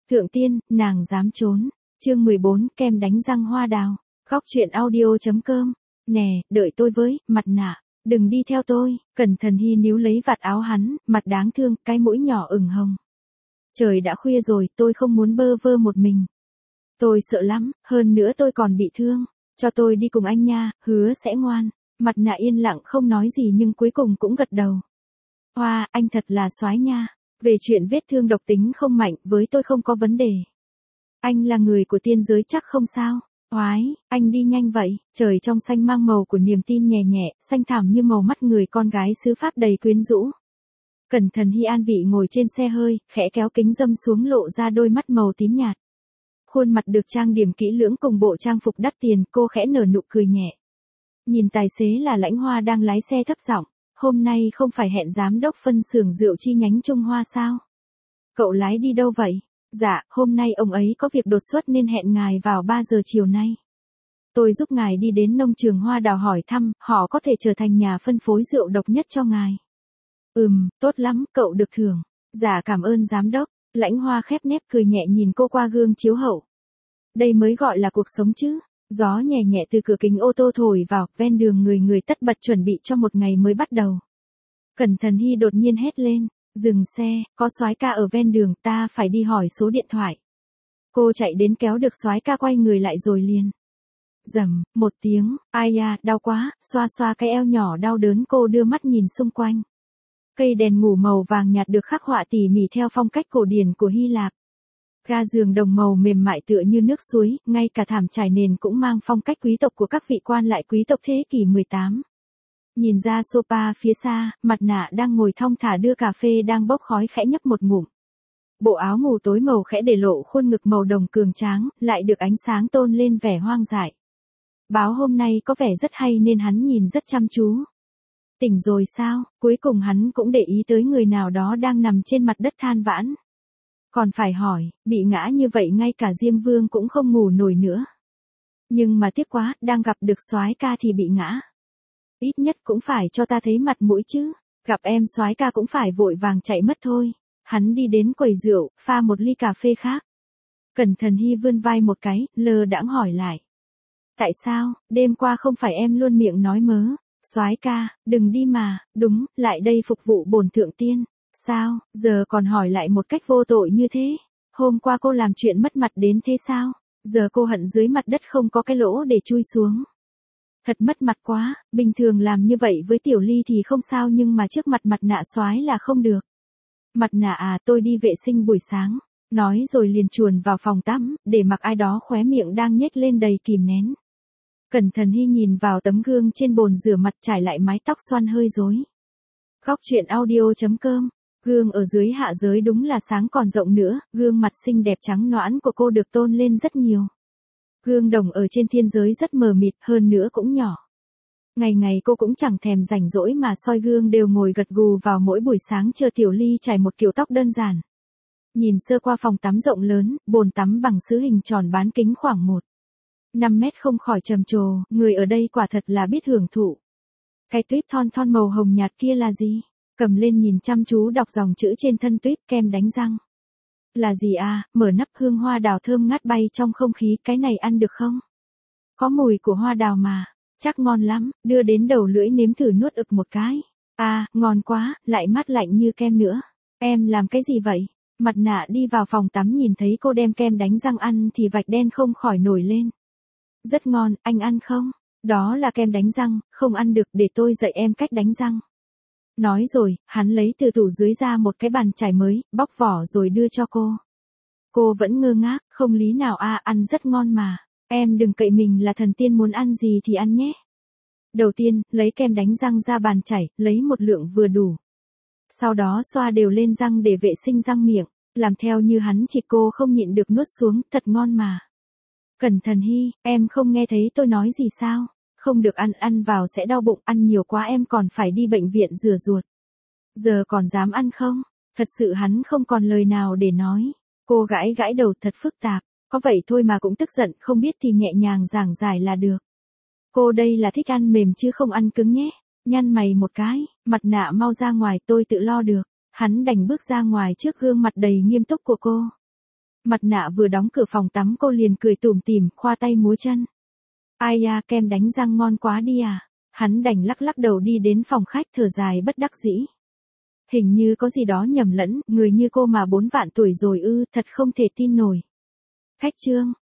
Thượng tiên, nàng dám trốn. Chương 14, kem đánh răng hoa đào. Góc truyện audio.com. Nè, đợi tôi với, mặt nạ. Đừng đi theo tôi. Cẩn Thận Hy níu lấy vạt áo hắn, mặt đáng thương, cái mũi nhỏ ửng hồng. Trời đã khuya rồi, tôi không muốn bơ vơ một mình. Tôi sợ lắm, hơn nữa tôi còn bị thương. Cho tôi đi cùng anh nha, hứa sẽ ngoan. Mặt nạ yên lặng không nói gì nhưng cuối cùng cũng gật đầu. Hoa, anh thật là soái nha. Về chuyện vết thương độc tính không mạnh, với tôi không có vấn đề. Anh là người của tiên giới chắc không sao. Oái, anh đi nhanh vậy. Trời trong xanh mang màu của niềm tin nhẹ nhẹ, xanh thẳm như màu mắt người con gái xứ Pháp đầy quyến rũ. Cẩn Thận Hy an vị ngồi trên xe hơi, khẽ kéo kính râm xuống lộ ra đôi mắt màu tím nhạt. Khuôn mặt được trang điểm kỹ lưỡng cùng bộ trang phục đắt tiền, cô khẽ nở nụ cười nhẹ. Nhìn tài xế là Lãnh Hoa đang lái xe thấp giọng, hôm nay không phải hẹn giám đốc phân xưởng rượu chi nhánh Trung Hoa sao? Cậu lái đi đâu vậy? Dạ, hôm nay ông ấy có việc đột xuất nên hẹn ngài vào 3 giờ chiều nay. Tôi giúp ngài đi đến nông trường hoa đào hỏi thăm, họ có thể trở thành nhà phân phối rượu độc nhất cho ngài. Tốt lắm, cậu được thưởng. Dạ cảm ơn giám đốc. Lãnh Hoa khép nép cười nhẹ nhìn cô qua gương chiếu hậu. Đây mới gọi là cuộc sống chứ. Gió nhẹ nhẹ từ cửa kính ô tô thổi vào, ven đường người tất bật chuẩn bị cho một ngày mới bắt đầu. Cẩn Thận Hy đột nhiên hét lên, dừng xe, có soái ca ở ven đường, ta phải đi hỏi số điện thoại. Cô chạy đến kéo được soái ca quay người lại rồi liền. Rầm, một tiếng, ai da, đau quá, xoa xoa cái eo nhỏ đau đớn cô đưa mắt nhìn xung quanh. Cây đèn ngủ màu vàng nhạt được khắc họa tỉ mỉ theo phong cách cổ điển của Hy Lạp. Ga giường đồng màu mềm mại tựa như nước suối, ngay cả thảm trải nền cũng mang phong cách quý tộc của các vị quan lại quý tộc thế kỷ 18. Nhìn ra sofa phía xa, mặt nạ đang ngồi thong thả đưa cà phê đang bốc khói khẽ nhấp một ngụm. Bộ áo ngủ tối màu khẽ để lộ khuôn ngực màu đồng cường tráng, lại được ánh sáng tôn lên vẻ hoang dại. Báo hôm nay có vẻ rất hay nên hắn nhìn rất chăm chú. Tỉnh rồi sao? Cuối cùng hắn cũng để ý tới người nào đó đang nằm trên mặt đất than vãn. Còn phải hỏi, bị ngã như vậy ngay cả Diêm Vương cũng không ngủ nổi nữa. Nhưng mà tiếc quá, đang gặp được soái ca thì bị ngã. Ít nhất cũng phải cho ta thấy mặt mũi chứ. Gặp em soái ca cũng phải vội vàng chạy mất thôi. Hắn đi đến quầy rượu, pha một ly cà phê khác. Cẩn Thận Hy vươn vai một cái, lơ đãng hỏi lại. Tại sao, đêm qua không phải em luôn miệng nói mớ. Soái ca, đừng đi mà, đúng, lại đây phục vụ bổn thượng tiên. Sao, giờ còn hỏi lại một cách vô tội như thế? Hôm qua cô làm chuyện mất mặt đến thế sao? Giờ cô hận dưới mặt đất không có cái lỗ để chui xuống. Thật mất mặt quá, bình thường làm như vậy với Tiểu Ly thì không sao nhưng mà trước mặt mặt nạ soái là không được. Mặt nạ à, tôi đi vệ sinh buổi sáng. Nói rồi liền chuồn vào phòng tắm, để mặc ai đó khóe miệng đang nhếch lên đầy kìm nén. Cẩn Thận Hy nhìn vào tấm gương trên bồn rửa mặt trải lại mái tóc xoăn hơi rối. Góc truyện audio.com. Gương ở dưới hạ giới đúng là sáng còn rộng nữa, gương mặt xinh đẹp trắng nõn của cô được tôn lên rất nhiều. Gương đồng ở trên thiên giới rất mờ mịt, hơn nữa cũng nhỏ. Ngày ngày cô cũng chẳng thèm rảnh rỗi mà soi gương đều ngồi gật gù vào mỗi buổi sáng chờ Tiểu Ly trải một kiểu tóc đơn giản. Nhìn sơ qua phòng tắm rộng lớn, bồn tắm bằng sứ hình tròn bán kính khoảng 1,5 mét không khỏi trầm trồ, người ở đây quả thật là biết hưởng thụ. Cái tuýp thon thon màu hồng nhạt kia là gì? Cầm lên nhìn chăm chú đọc dòng chữ trên thân tuýp kem đánh răng. Là gì à, mở nắp hương hoa đào thơm ngát bay trong không khí, cái này ăn được không? Có mùi của hoa đào mà, chắc ngon lắm, đưa đến đầu lưỡi nếm thử nuốt ực một cái. À, ngon quá, lại mát lạnh như kem nữa. Em làm cái gì vậy? Mặt nạ đi vào phòng tắm nhìn thấy cô đem kem đánh răng ăn thì vạch đen không khỏi nổi lên. Rất ngon, anh ăn không? Đó là kem đánh răng, không ăn được, để tôi dạy em cách đánh răng. Nói rồi, hắn lấy từ tủ dưới ra một cái bàn chải mới, bóc vỏ rồi đưa cho cô. Cô vẫn ngơ ngác, không lý nào à, ăn rất ngon mà. Em đừng cậy mình là thần tiên, muốn ăn gì thì ăn nhé. Đầu tiên, lấy kem đánh răng ra bàn chải, lấy một lượng vừa đủ. Sau đó xoa đều lên răng để vệ sinh răng miệng, làm theo như hắn chỉ, cô không nhịn được nuốt xuống, thật ngon mà. Cẩn Thận Hy, em không nghe thấy tôi nói gì sao? Không được ăn vào sẽ đau bụng, ăn nhiều quá em còn phải đi bệnh viện rửa ruột. Giờ còn dám ăn không? Thật sự hắn không còn lời nào để nói. Cô gãi gãi đầu, thật phức tạp, có vậy thôi mà cũng tức giận, không biết thì nhẹ nhàng giảng giải là được. Cô đây là thích ăn mềm chứ không ăn cứng nhé. Nhăn mày một cái, mặt nạ mau ra ngoài, tôi tự lo được. Hắn đành bước ra ngoài trước gương mặt đầy nghiêm túc của cô. Mặt nạ vừa đóng cửa phòng tắm cô liền cười tủm tỉm, khoa tay múa chân. Ai da, kem đánh răng ngon quá đi à. Hắn đành lắc lắc đầu đi đến phòng khách thở dài bất đắc dĩ. Hình như có gì đó nhầm lẫn, người như cô mà 4 vạn tuổi rồi ư, thật không thể tin nổi. Khách Trương,